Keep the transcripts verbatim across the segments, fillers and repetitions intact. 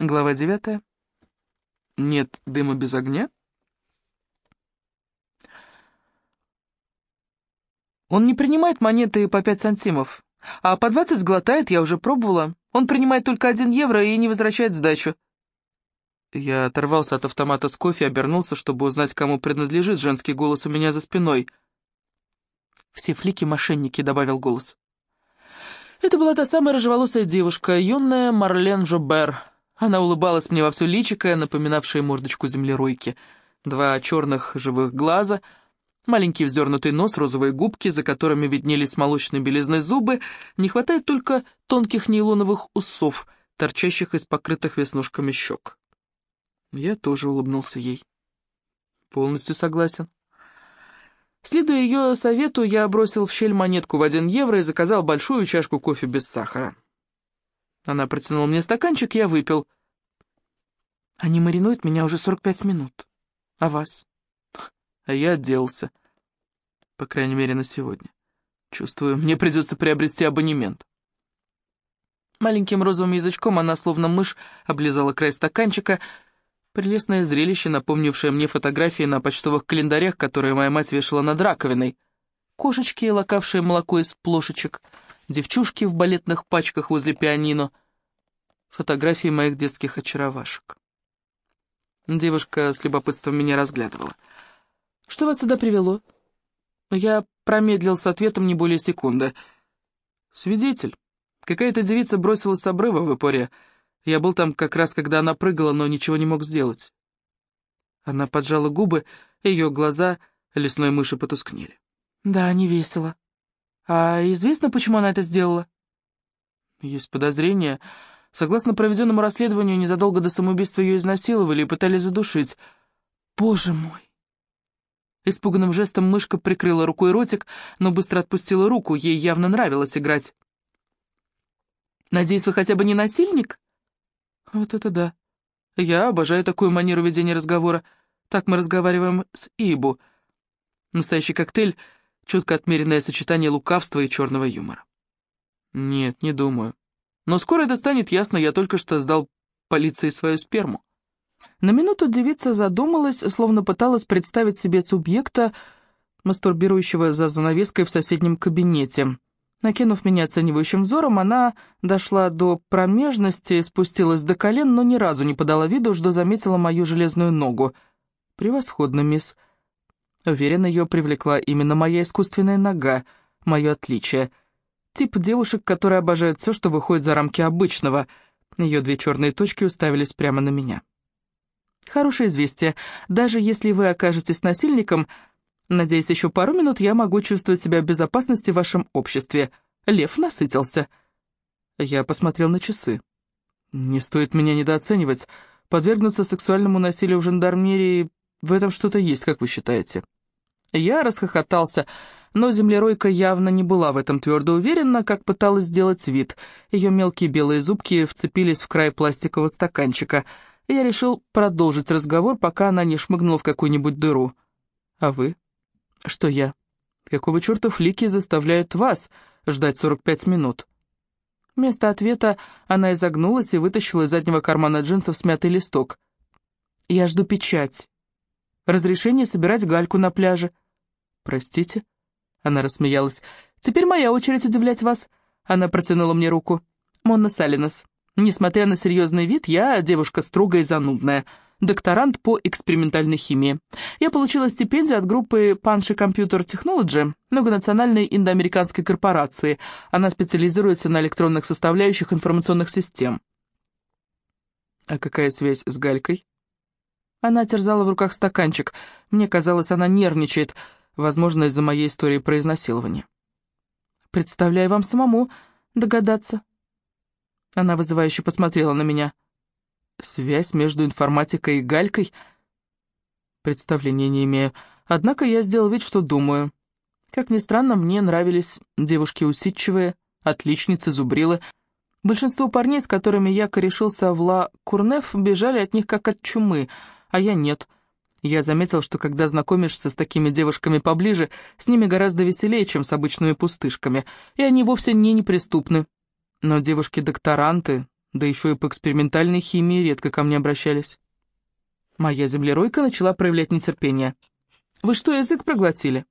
Глава девятая. Нет дыма без огня. Он не принимает монеты по пять сантимов, а по двадцать сглотает, я уже пробовала. Он принимает только один евро и не возвращает сдачу. Я оторвался от автомата с кофе и обернулся, чтобы узнать, кому принадлежит женский голос у меня за спиной. «Все флики мошенники», — добавил голос. Это была та самая рыжеволосая девушка, юная Марлен Жобер. Она улыбалась мне во все личико, напоминавшее мордочку землеройки. Два черных живых глаза, маленький вздернутый нос, розовые губки, за которыми виднелись молочной белизной зубы. Не хватает только тонких нейлоновых усов, торчащих из покрытых веснушками щек. Я тоже улыбнулся ей. Полностью согласен. Следуя ее совету, я бросил в щель монетку в один евро и заказал большую чашку кофе без сахара. Она протянула мне стаканчик, я выпил. Они маринуют меня уже сорок пять минут. А вас? А я отделался. По крайней мере, на сегодня. Чувствую, мне придется приобрести абонемент. Маленьким розовым язычком она, словно мышь, облизала край стаканчика. Прелестное зрелище, напомнившее мне фотографии на почтовых календарях, которые моя мать вешала над раковиной. Кошечки, лакавшие молоко из плошечек, девчушки в балетных пачках возле пианино, фотографии моих детских очаровашек. Девушка с любопытством меня разглядывала. «Что вас сюда привело?» Я промедлил с ответом не более секунды. «Свидетель. Какая-то девица бросилась с обрыва в Ипоре. Я был там как раз, когда она прыгала, но ничего не мог сделать». Она поджала губы, ее глаза лесной мыши потускнели. «Да, не весело. А известно, почему она это сделала?» «Есть подозрение. Согласно проведенному расследованию, незадолго до самоубийства ее изнасиловали и пытались задушить. Боже мой!» Испуганным жестом мышка прикрыла рукой ротик, но быстро отпустила руку, ей явно нравилось играть. «Надеюсь, вы хотя бы не насильник?» «Вот это да. Я обожаю такую манеру ведения разговора. Так мы разговариваем с Ибу. Настоящий коктейль, четко отмеренное сочетание лукавства и черного юмора». «Нет, не думаю. Но скоро это станет ясно, я только что сдал полиции свою сперму». На минуту девица задумалась, словно пыталась представить себе субъекта, мастурбирующего за занавеской в соседнем кабинете. Накинув меня оценивающим взором, она дошла до промежности, спустилась до колен, но ни разу не подала виду, что заметила мою железную ногу. «Превосходно, мисс. Уверена, ее привлекла именно моя искусственная нога, мое отличие. Тип девушек, которые обожают все, что выходит за рамки обычного». Ее две черные точки уставились прямо на меня. «Хорошее известие. Даже если вы окажетесь насильником, надеюсь, еще пару минут я могу чувствовать себя в безопасности в вашем обществе. Лев насытился». Я посмотрел на часы. «Не стоит меня недооценивать. Подвергнуться сексуальному насилию в жандармерии, в этом что-то есть, как вы считаете?» Я расхохотался, но землеройка явно не была в этом твердо уверена, как пыталась сделать вид. Ее мелкие белые зубки вцепились в край пластикового стаканчика. Я решил продолжить разговор, пока она не шмыгнула в какую-нибудь дыру. «А вы?» «Что я? Какого черта флики заставляют вас ждать сорок пять минут?» Вместо ответа она изогнулась и вытащила из заднего кармана джинсов смятый листок. «Я жду печать. Разрешение собирать гальку на пляже». «Простите?» Она рассмеялась. «Теперь моя очередь удивлять вас». Она протянула мне руку. «Монна Салинас. Несмотря на серьезный вид, я девушка строгая и занудная. Докторант по экспериментальной химии. Я получила стипендию от группы Panshi Computer Technology, многонациональной индоамериканской корпорации. Она специализируется на электронных составляющих информационных систем». «А какая связь с Галькой?» Она терзала в руках стаканчик. Мне казалось, она нервничает, возможно, из-за моей истории про изнасилование. «Представляю вам самому догадаться». Она вызывающе посмотрела на меня. «Связь между информатикой и Галькой?» Представления не имею. Однако я сделал вид, что думаю. Как ни странно, мне нравились девушки усидчивые, отличницы, зубрилы. Большинство парней, с которыми я корешился в Ла Курнеф, бежали от них как от чумы, а я нет. Я заметил, что когда знакомишься с такими девушками поближе, с ними гораздо веселее, чем с обычными пустышками, и они вовсе не неприступны. Но девушки-докторанты, Да еще и по экспериментальной химии редко ко мне обращались. Моя землеройка начала проявлять нетерпение. «Вы что, язык проглотили?»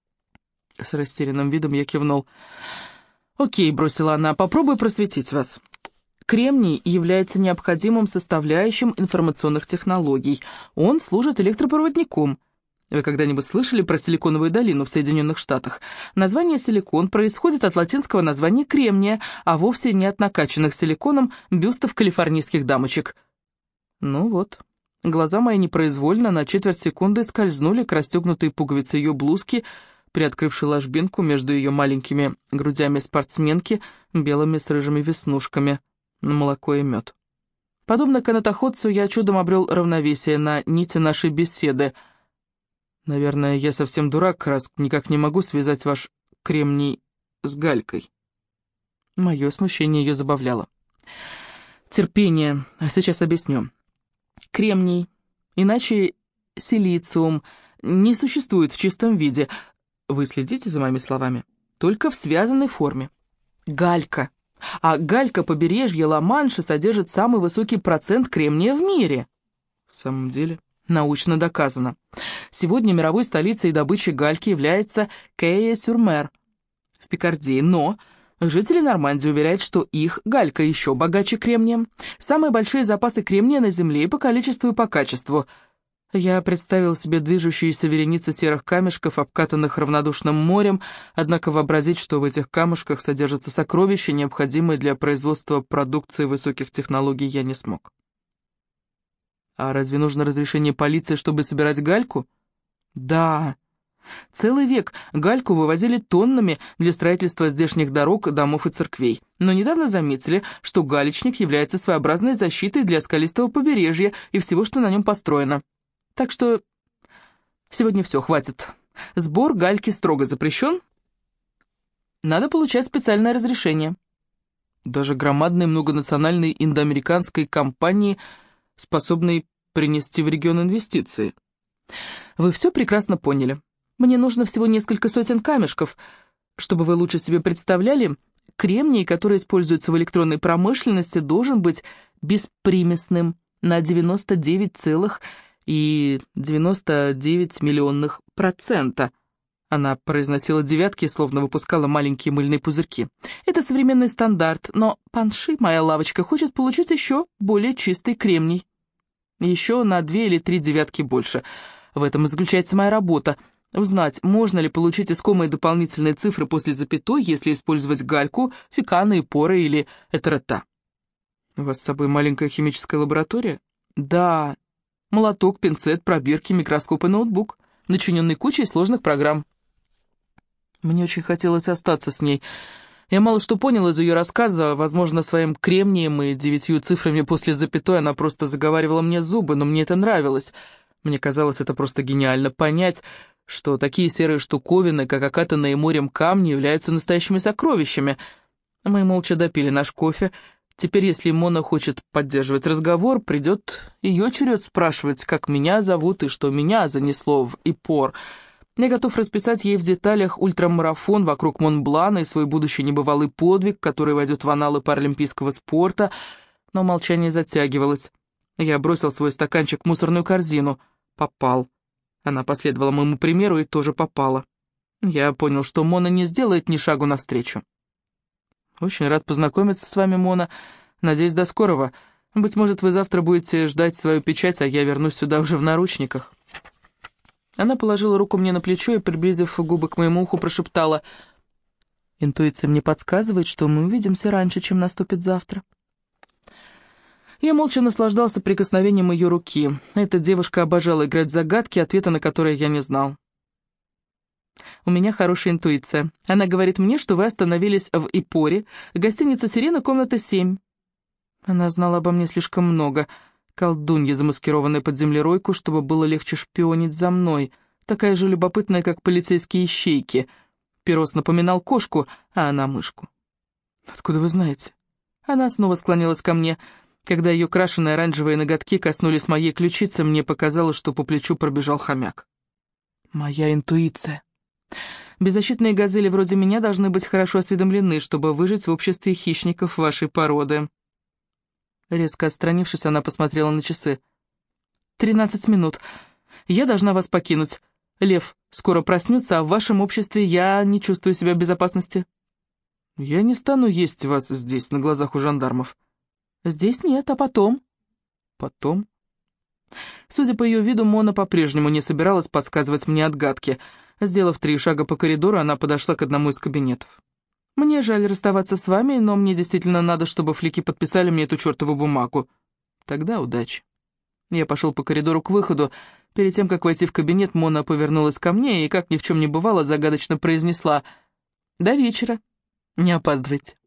С растерянным видом я кивнул. «Окей», — бросила она, — «попробую просветить вас. Кремний является необходимым составляющим информационных технологий. Он служит электропроводником. Вы когда-нибудь слышали про Силиконовую долину в Соединенных Штатах? Название «силикон» происходит от латинского названия кремния, а вовсе не от накачанных силиконом бюстов калифорнийских дамочек. Ну вот, глаза мои непроизвольно на четверть секунды скользнули к расстегнутой пуговице ее блузки, приоткрывшей ложбинку между ее маленькими грудями спортсменки, белыми с рыжими веснушками, на молоко и мед. Подобно канатоходцу, я чудом обрел равновесие на нити нашей беседы. Наверное, я совсем дурак, раз никак не могу связать ваш кремний с галькой. Мое смущение ее забавляло. Терпение, а сейчас объясню. Кремний, иначе силициум, не существует в чистом виде. Вы следите за моими словами? Только в связанной форме. Галька. А галька побережья Ла-Манша содержит самый высокий процент кремния в мире. В самом деле, научно доказано. Сегодня мировой столицей добычи гальки является Кэя-Сюр-Мер в Пикардии, но жители Нормандии уверяют, что их галька еще богаче кремнием. Самые большие запасы кремния на Земле и по количеству, и по качеству. Я представил себе движущиеся вереницы серых камешков, обкатанных равнодушным морем, однако вообразить, что в этих камушках содержатся сокровища, необходимые для производства продукции высоких технологий, я не смог. А разве нужно разрешение полиции, чтобы собирать гальку? Да. Целый век гальку вывозили тоннами для строительства здешних дорог, домов и церквей. Но недавно заметили, что галечник является своеобразной защитой для скалистого побережья и всего, что на нем построено. Так что сегодня все, хватит. Сбор гальки строго запрещен. Надо получать специальное разрешение. Даже громадной многонациональной индоамериканской компании, способной принести в регион инвестиции. Вы все прекрасно поняли. Мне нужно всего несколько сотен камешков. Чтобы вы лучше себе представляли, кремний, который используется в электронной промышленности, должен быть беспримесным на девяносто девять целых девяносто девять миллионных процента. Она произносила девятки, словно выпускала маленькие мыльные пузырьки. Это современный стандарт, но Панши, моя лавочка, хочет получить еще более чистый кремний. Еще на две или три девятки больше. В этом и заключается моя работа. Узнать, можно ли получить искомые дополнительные цифры после запятой, если использовать гальку, феканы, поры или этерета. У вас с собой маленькая химическая лаборатория? Да. Молоток, пинцет, пробирки, микроскоп и ноутбук, начиненный кучей сложных программ. Мне очень хотелось остаться с ней. Я мало что понял из ее рассказа, возможно, своим кремнием и девятью цифрами после запятой она просто заговаривала мне зубы, но мне это нравилось. Мне казалось, это просто гениально понять, что такие серые штуковины, как окатанные морем камни, являются настоящими сокровищами. Мы молча допили наш кофе. Теперь, если Мона хочет поддерживать разговор, придет ее черед спрашивать, как меня зовут и что меня занесло в Иппор. Я готов расписать ей в деталях ультрамарафон вокруг Монблана и свой будущий небывалый подвиг, который войдет в анналы паралимпийского спорта, но молчание затягивалось. Я бросил свой стаканчик в мусорную корзину. Попал. Она последовала моему примеру и тоже попала. Я понял, что Мона не сделает ни шагу навстречу. «Очень рад познакомиться с вами, Мона. Надеюсь, до скорого. Быть может, вы завтра будете ждать свою печать, а я вернусь сюда уже в наручниках». Она положила руку мне на плечо и, приблизив губы к моему уху, прошептала: «Интуиция мне подсказывает, что мы увидимся раньше, чем наступит завтра». Я молча наслаждался прикосновением ее руки. Эта девушка обожала играть в загадки, ответа на которые я не знал. «У меня хорошая интуиция. Она говорит мне, что вы остановились в Иппоре, гостиница «Сирена», комната семь». Она знала обо мне слишком много. Колдунья, замаскированная под землеройку, чтобы было легче шпионить за мной. Такая же любопытная, как полицейские ищейки. Пирос напоминал кошку, а она мышку. «Откуда вы знаете?» Она снова склонилась ко мне. Когда ее крашеные оранжевые ноготки коснулись моей ключицы, мне показалось, что по плечу пробежал хомяк. «Моя интуиция. Беззащитные газели вроде меня должны быть хорошо осведомлены, чтобы выжить в обществе хищников вашей породы». Резко отстранившись, она посмотрела на часы. «Тринадцать минут. Я должна вас покинуть. Лев скоро проснется, а в вашем обществе я не чувствую себя в безопасности». «Я не стану есть вас здесь, на глазах у жандармов». «Здесь нет, а потом?» «Потом?» Судя по ее виду, Мона по-прежнему не собиралась подсказывать мне отгадки. Сделав три шага по коридору, она подошла к одному из кабинетов. «Мне жаль расставаться с вами, но мне действительно надо, чтобы флики подписали мне эту чертову бумагу. Тогда удачи». Я пошел по коридору к выходу. Перед тем, как войти в кабинет, Мона повернулась ко мне и, как ни в чем не бывало, загадочно произнесла: «До вечера. Не опаздывайте».